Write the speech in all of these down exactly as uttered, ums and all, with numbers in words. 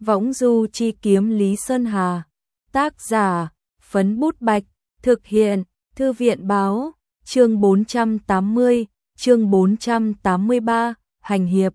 Võng du chi kiếm Lý Sơn Hà. Tác giả, Phấn Bút Bạch. Thực hiện, Thư viện báo. Chương bốn trăm tám mươi, chương bốn trăm tám mươi ba, hành hiệp.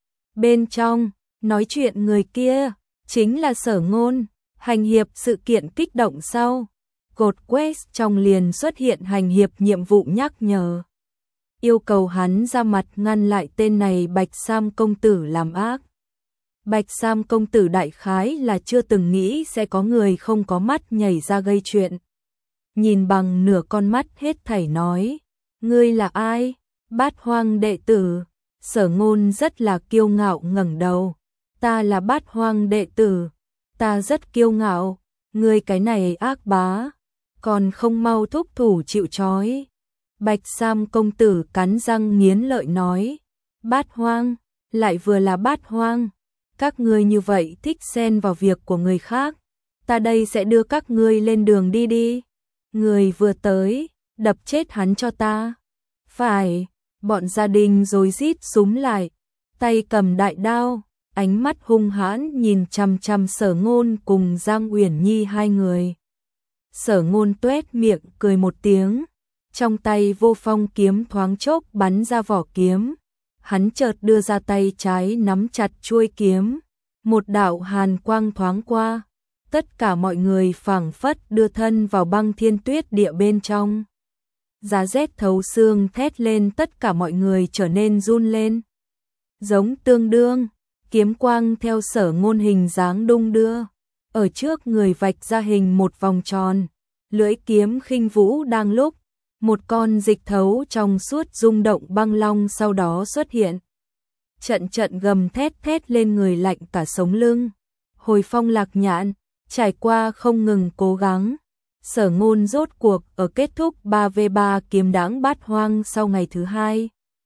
Bên trong, nói chuyện người kia, chính là Sở Ngôn. Hành hiệp sự kiện kích động sau. Cột quest trong liền xuất hiện hành hiệp nhiệm vụ nhắc nhở. Yêu cầu hắn ra mặt ngăn lại tên này Bạch Sam công tử làm ác. Bạch Sam công tử đại khái là chưa từng nghĩ sẽ có người không có mắt nhảy ra gây chuyện. Nhìn bằng nửa con mắt hết thảy nói, ngươi là ai? Bát Hoang đệ tử. Sở Ngôn rất là kiêu ngạo ngẩng đầu. Ta là Bát Hoang đệ tử. Ta rất kiêu ngạo. Ngươi cái này ác bá, còn không mau thúc thủ chịu trói. Bạch Sam công tử cắn răng nghiến lợi nói, Bát Hoang, lại vừa là Bát Hoang. Các ngươi như vậy thích xen vào việc của người khác, ta đây sẽ đưa các ngươi lên đường đi đi. Người vừa tới, đập chết hắn cho ta. Phải, bọn gia đình rồi rít súng lại, tay cầm đại đao, ánh mắt hung hãn nhìn chằm chằm Sở Ngôn cùng Giang Uyển Nhi hai người. Sở Ngôn tuét miệng cười một tiếng, trong tay vô phong kiếm thoáng chốc bắn ra vỏ kiếm. Hắn chợt đưa ra tay trái nắm chặt chuôi kiếm, một đạo hàn quang thoáng qua, tất cả mọi người phảng phất đưa thân vào băng thiên tuyết địa bên trong. Giá rét thấu xương thét lên, tất cả mọi người trở nên run lên. Giống tương đương, kiếm quang theo Sở Ngôn hình dáng đung đưa, ở trước người vạch ra hình một vòng tròn, lưỡi kiếm khinh vũ đang lúc. Một con dịch thấu trong suốt rung động băng long sau đó xuất hiện. Trận trận gầm thét thét lên người lạnh cả sống lưng. Hồi Phong Lạc Nhạn, trải qua không ngừng cố gắng, Sở Ngôn rốt cuộc ở kết thúc ba vs ba kiếm đãng Bát Hoang sau ngày thứ hai.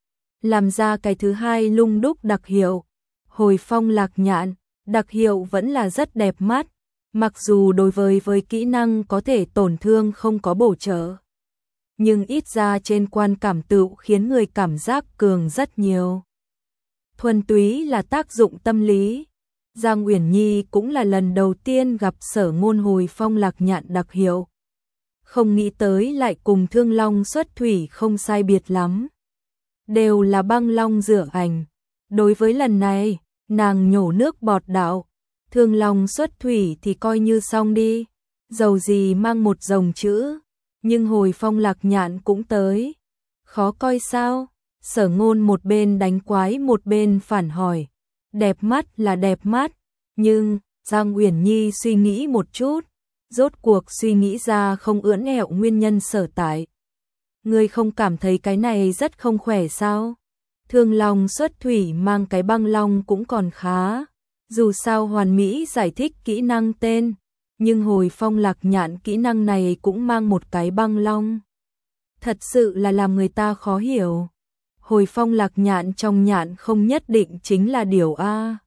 Làm ra cái thứ hai lung đúc đặc hiệu. Hồi Phong Lạc Nhạn, đặc hiệu vẫn là rất đẹp mắt, mặc dù đối với với kỹ năng có thể tổn thương không có bổ trợ, nhưng ít ra trên quan cảm tự khiến người cảm giác cường rất nhiều. Thuần túy là tác dụng tâm lý. Giang Uyển Nhi cũng là lần đầu tiên gặp Sở Ngôn Hồi Phong Lạc Nhạn đặc hiệu. Không nghĩ tới lại cùng Thương Long xuất thủy không sai biệt lắm. Đều là băng long rửa ảnh. Đối với lần này, nàng nhổ nước bọt đạo. Thương Long xuất thủy thì coi như xong đi. Dầu gì mang một dòng chữ. Nhưng Hồi Phong Lạc Nhạn cũng tới. Khó coi sao? Sở Ngôn một bên đánh quái một bên phản hỏi. Đẹp mắt là đẹp mắt, nhưng Giang Uyển Nhi suy nghĩ một chút, rốt cuộc suy nghĩ ra không ưỡn ẹo nguyên nhân sở tại. Ngươi không cảm thấy cái này rất không khỏe sao? Thương Long xuất thủy mang cái băng long cũng còn khá. Dù sao hoàn mỹ giải thích kỹ năng tên, nhưng Hồi Phong Lạc Nhạn kỹ năng này cũng mang một cái băng long. Thật sự là làm người ta khó hiểu. Hồi Phong Lạc Nhạn trong nhạn không nhất định chính là điều A.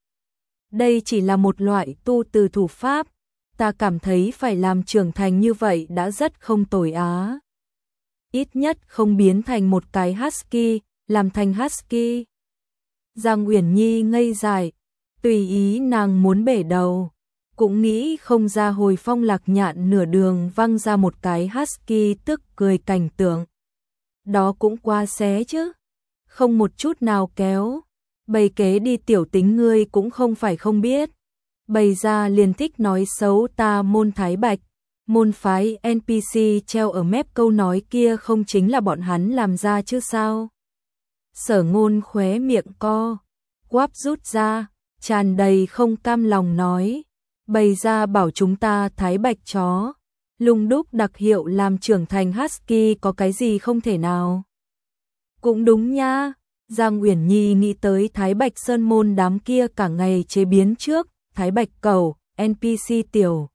Đây chỉ là một loại tu từ thủ pháp. Ta cảm thấy phải làm trưởng thành như vậy đã rất không tồi á. Ít nhất không biến thành một cái husky, làm thành husky. Giang Uyển Nhi ngây dại, tùy ý nàng muốn bể đầu. Cũng nghĩ không ra Hồi Phong Lạc Nhạn nửa đường văng ra một cái husky tức cười cảnh tượng. Đó cũng quá xé chứ. Không một chút nào kéo. Bày kế đi tiểu tính ngươi cũng không phải không biết. Bày ra liền thích nói xấu ta môn Thái Bạch. Môn phái en pê xê treo ở mép câu nói kia không chính là bọn hắn làm ra chứ sao? Sở Ngôn khóe miệng co, quáp rút ra, tràn đầy không cam lòng nói. Bày ra bảo chúng ta Thái Bạch chó. Lung đúc đặc hiệu làm trưởng thành husky có cái gì không thể nào? Cũng đúng nha. Giang Uyển Nhi nghĩ tới Thái Bạch Sơn môn đám kia cả ngày chế biến trước, Thái Bạch cầu, en pê xê tiểu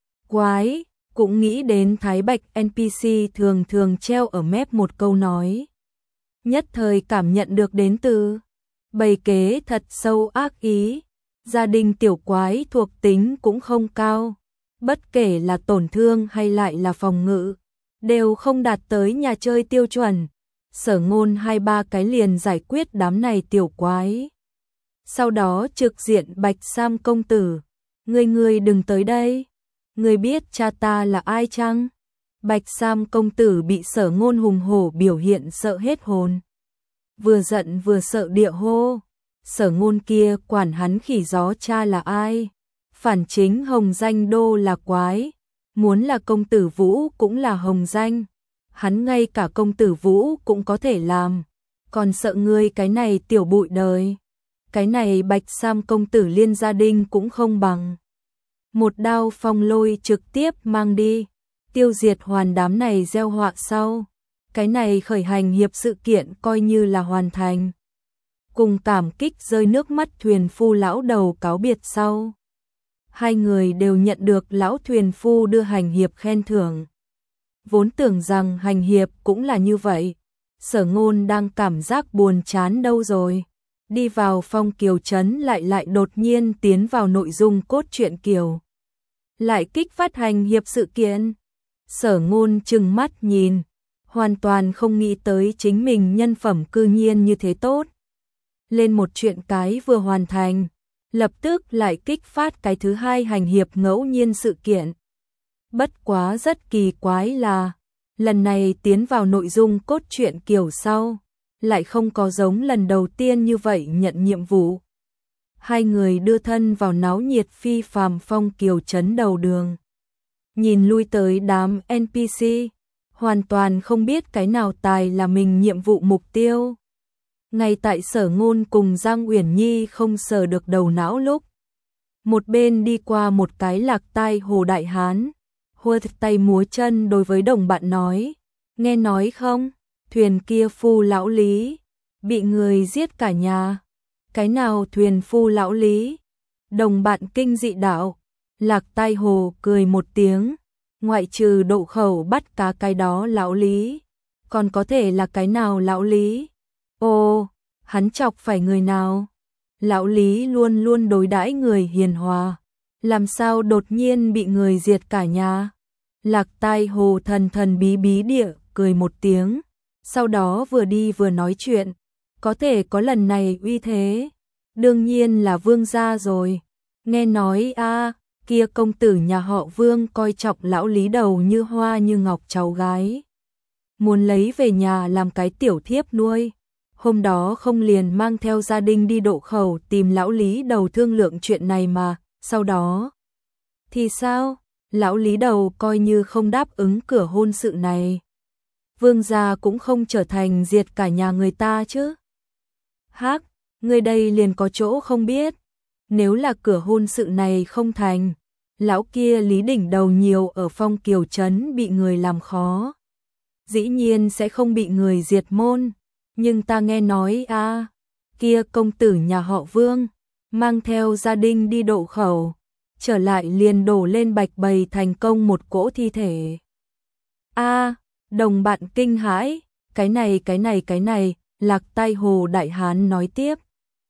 quái, cũng nghĩ đến Thái Bạch en pê xê thường thường treo ở mép một câu nói. Nhất thời cảm nhận được đến từ bày kế thật sâu ác ý. Gia đình tiểu quái thuộc tính cũng không cao, bất kể là tổn thương hay lại là phòng ngự, đều không đạt tới nhà chơi tiêu chuẩn. Sở Ngôn hai ba cái liền giải quyết đám này tiểu quái. Sau đó trực diện Bạch Sam công tử, Ngươi ngươi đừng tới đây. Ngươi biết cha ta là ai chăng? Bạch Sam công tử bị Sở Ngôn hùng hổ biểu hiện sợ hết hồn. Vừa giận vừa sợ địa hô. Sở Ngôn kia quản hắn khỉ gió cha là ai? Phản chính hồng danh đô là quái. Muốn là công tử Vũ cũng là hồng danh. Hắn ngay cả công tử Vũ cũng có thể làm. Còn sợ ngươi cái này tiểu bụi đời. Cái này Bạch Sam công tử liên gia đình cũng không bằng. Một đao phong lôi trực tiếp mang đi. Tiêu diệt hoàn đám này gieo họa sau. Cái này khởi hành hiệp sự kiện coi như là hoàn thành. Cùng cảm kích rơi nước mắt thuyền phu lão đầu cáo biệt sau. Hai người đều nhận được lão thuyền phu đưa hành hiệp khen thưởng. Vốn tưởng rằng hành hiệp cũng là như vậy. Sở Ngôn đang cảm giác buồn chán đâu rồi. Đi vào Phong Kiều Trấn lại lại đột nhiên tiến vào nội dung cốt truyện Kiều. Lại kích phát hành hiệp sự kiện. Sở Ngôn trừng mắt nhìn. Hoàn toàn không nghĩ tới chính mình nhân phẩm cư nhiên như thế tốt. Lên một chuyện cái vừa hoàn thành. Lập tức lại kích phát cái thứ hai hành hiệp ngẫu nhiên sự kiện. Bất quá rất kỳ quái là, lần này tiến vào nội dung cốt truyện Kiều sau, lại không có giống lần đầu tiên như vậy nhận nhiệm vụ. Hai người đưa thân vào náo nhiệt phi phàm Phong Kiều Trấn đầu đường. Nhìn lui tới đám en pê xê, hoàn toàn không biết cái nào tài là mình nhiệm vụ mục tiêu. Ngay tại Sở Ngôn cùng Giang Uyển Nhi không sờ được đầu não lúc. Một bên đi qua một cái lạc tai hồ đại hán, hua tay múa chân đối với đồng bạn nói, nghe nói không, thuyền kia phu lão Lý, bị người giết cả nhà. Cái nào thuyền phu lão Lý? Đồng bạn kinh dị đạo, lạc tai hồ cười một tiếng, ngoại trừ độ khẩu bắt cá cái đó lão Lý, còn có thể là cái nào lão Lý? Ồ, hắn chọc phải người nào? Lão Lý luôn luôn đối đãi người hiền hòa, làm sao đột nhiên bị người diệt cả nhà? Lạc tai hồ thần thần bí bí địa cười một tiếng, sau đó vừa đi vừa nói chuyện, có thể có lần này uy thế, đương nhiên là Vương gia rồi. Nghe nói a, kia công tử nhà họ Vương coi trọng lão Lý đầu như hoa như ngọc cháu gái, muốn lấy về nhà làm cái tiểu thiếp nuôi. Hôm đó không liền mang theo gia đình đi độ khẩu tìm lão Lý đầu thương lượng chuyện này mà, sau đó thì sao? Lão Lý đầu coi như không đáp ứng cửa hôn sự này. Vương gia cũng không trở thành diệt cả nhà người ta chứ. Hắc, người đây liền có chỗ không biết. Nếu là cửa hôn sự này không thành, lão kia Lý đỉnh đầu nhiều ở Phong Kiều Trấn bị người làm khó. Dĩ nhiên sẽ không bị người diệt môn. Nhưng ta nghe nói a, à, kia công tử nhà họ Vương, mang theo gia đình đi độ khẩu, trở lại liền đổ lên bạch bầy thành công một cỗ thi thể. A, à, đồng bạn kinh hãi, cái này cái này cái này, lạc tai hồ đại hán nói tiếp.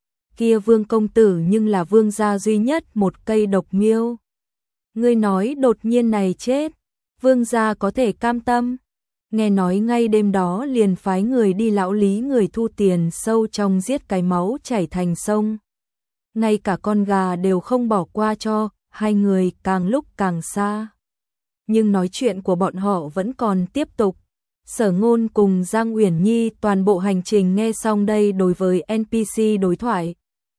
Kia Vương công tử nhưng là vương gia duy nhất một cây độc miêu. Ngươi nói đột nhiên này chết, vương gia có thể cam tâm? Nghe nói ngay đêm đó liền phái người đi lão Lý người thu tiền sâu trong giết cái máu chảy thành sông. Ngay cả con gà đều không bỏ qua cho, hai người càng lúc càng xa. Nhưng nói chuyện của bọn họ vẫn còn tiếp tục. Sở Ngôn cùng Giang Uyển Nhi toàn bộ hành trình nghe xong đây đối với en pê xê đối thoại.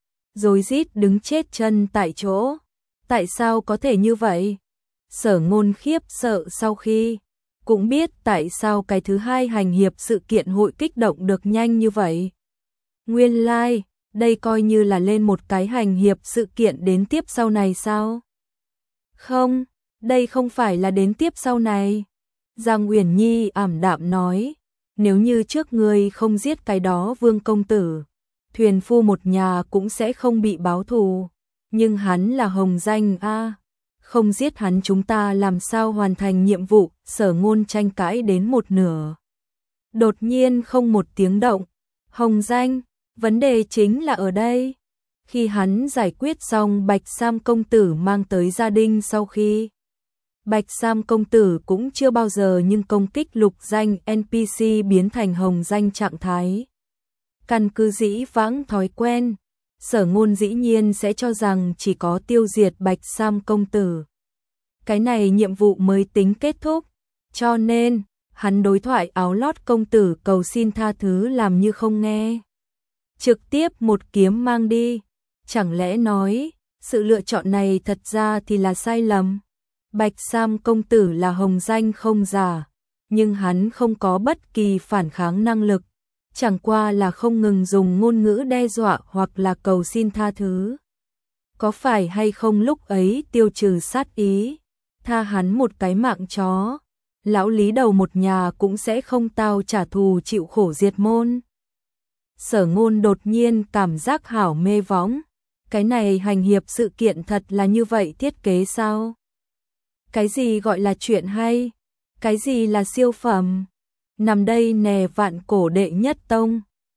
Rồi rít đứng chết chân tại chỗ. Tại sao có thể như vậy? Sở Ngôn khiếp sợ sau khi cũng biết tại sao cái thứ hai hành hiệp sự kiện hội kích động được nhanh như vậy. Nguyên lai, like, đây coi như là lên một cái hành hiệp sự kiện đến tiếp sau này sao? Không, đây không phải là đến tiếp sau này. Giang Uyển Nhi ảm đạm nói, nếu như trước ngươi không giết cái đó Vương công tử, thuyền phu một nhà cũng sẽ không bị báo thù. Nhưng hắn là hồng danh a, không giết hắn chúng ta làm sao hoàn thành nhiệm vụ? Sở Ngôn tranh cãi đến một nửa. Đột nhiên không một tiếng động. Hồng danh, vấn đề chính là ở đây. Khi hắn giải quyết xong Bạch Sam công tử mang tới gia đình sau khi, Bạch Sam công tử cũng chưa bao giờ nhưng công kích lục danh en pê xê biến thành hồng danh trạng thái. Căn cứ dĩ vãng thói quen, Sở Ngôn dĩ nhiên sẽ cho rằng chỉ có tiêu diệt Bạch Sam công tử, cái này nhiệm vụ mới tính kết thúc, cho nên hắn đối thoại áo lót công tử cầu xin tha thứ làm như không nghe. Trực tiếp một kiếm mang đi, chẳng lẽ nói, sự lựa chọn này thật ra thì là sai lầm. Bạch Sam công tử là hồng danh không giả, nhưng hắn không có bất kỳ phản kháng năng lực, chẳng qua là không ngừng dùng ngôn ngữ đe dọa hoặc là cầu xin tha thứ. Có phải hay không lúc ấy tiêu trừ sát ý, tha hắn một cái mạng chó, lão Lý đầu một nhà cũng sẽ không tao trả thù chịu khổ diệt môn. Sở Ngôn đột nhiên cảm giác hảo mê võng, cái này hành hiệp sự kiện thật là như vậy thiết kế sao? Cái gì gọi là chuyện hay? Cái gì là siêu phẩm? Nằm đây nè vạn cổ đệ nhất tông,